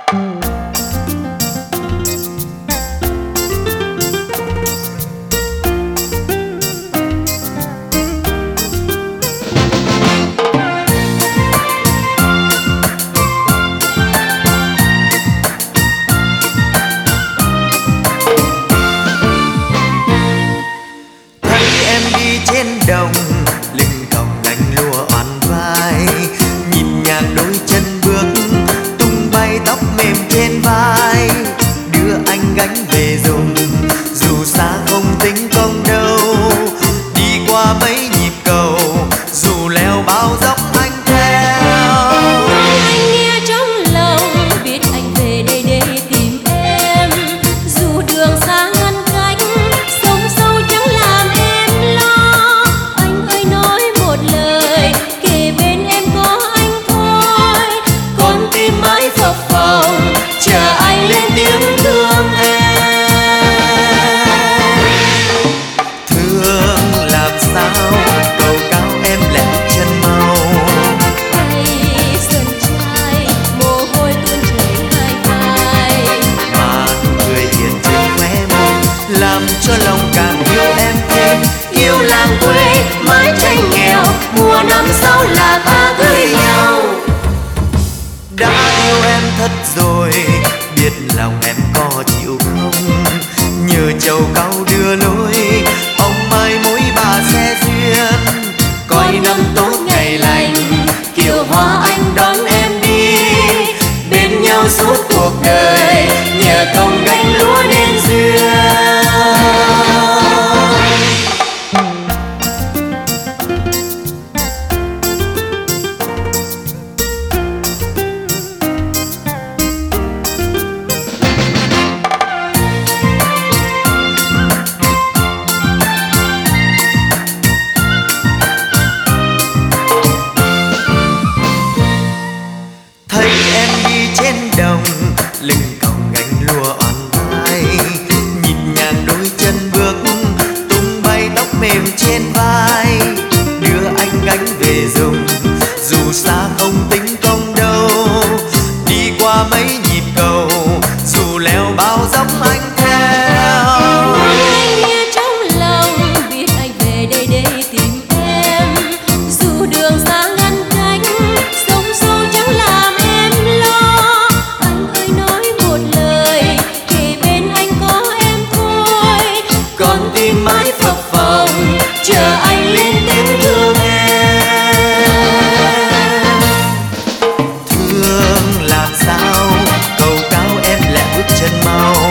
đồng lưng còng gánh lụa oằn vai, nhịp nhàng đôi chân bước tung bay tóc mềm trên vai, đưa anh gánh về dùng dù xa không tính công đâu, đi qua mấy nhịp cầu dù leo bao dốc anh theo. Anh nghe trong lòng biết anh về đây để tìm em, dù đường xa ngăn cách sông sâu chẳng làm em lo. Anh ơi nói một lời kề bên em có anh thôi, con tim mãi phập phồng chờ anh lên tiếng thương em. Thương làm sao cầu cao em lẽ chân mau, tay sơn trai mồ hôi tuôn chảy hai vai, mà nụ cười hiền trên khóe môi làm cho lòng càng yêu em thêm. Yêu làng quê mái tranh nghèo, mùa năm sau là ta cưới nhau. Đã yêu em thật rồi biết lòng em có chịu không, nhờ châu cau đưa lối ông mai mối bà xe duyên, coi năm tốt ngày lành kiều hoa anh đón em đi, bên nhau suốt cuộc đời nhờ công gánh lúa nên duyên. Thấy em đi trên đồng lưng còng gánh lụa oằn vai, nhịp nhàng đôi chân bước tung bay tóc mềm trên vai, đưa anh gánh về dùng dù xa không tính công đâu, đi qua mấy nhịp cầu dù leo bao dốc anh theo. anh nghe trong lòng biết anh về đây để tìm em, dù đường xa ngăn cách sông sâu chẳng làm em lo. Anh ơi nói một lời kề bên anh có em thôi, Con tim mãi phập phồng chờ anh lên tiếng thương em. Thương làm sao cầu cao em lẽ bước chân mau,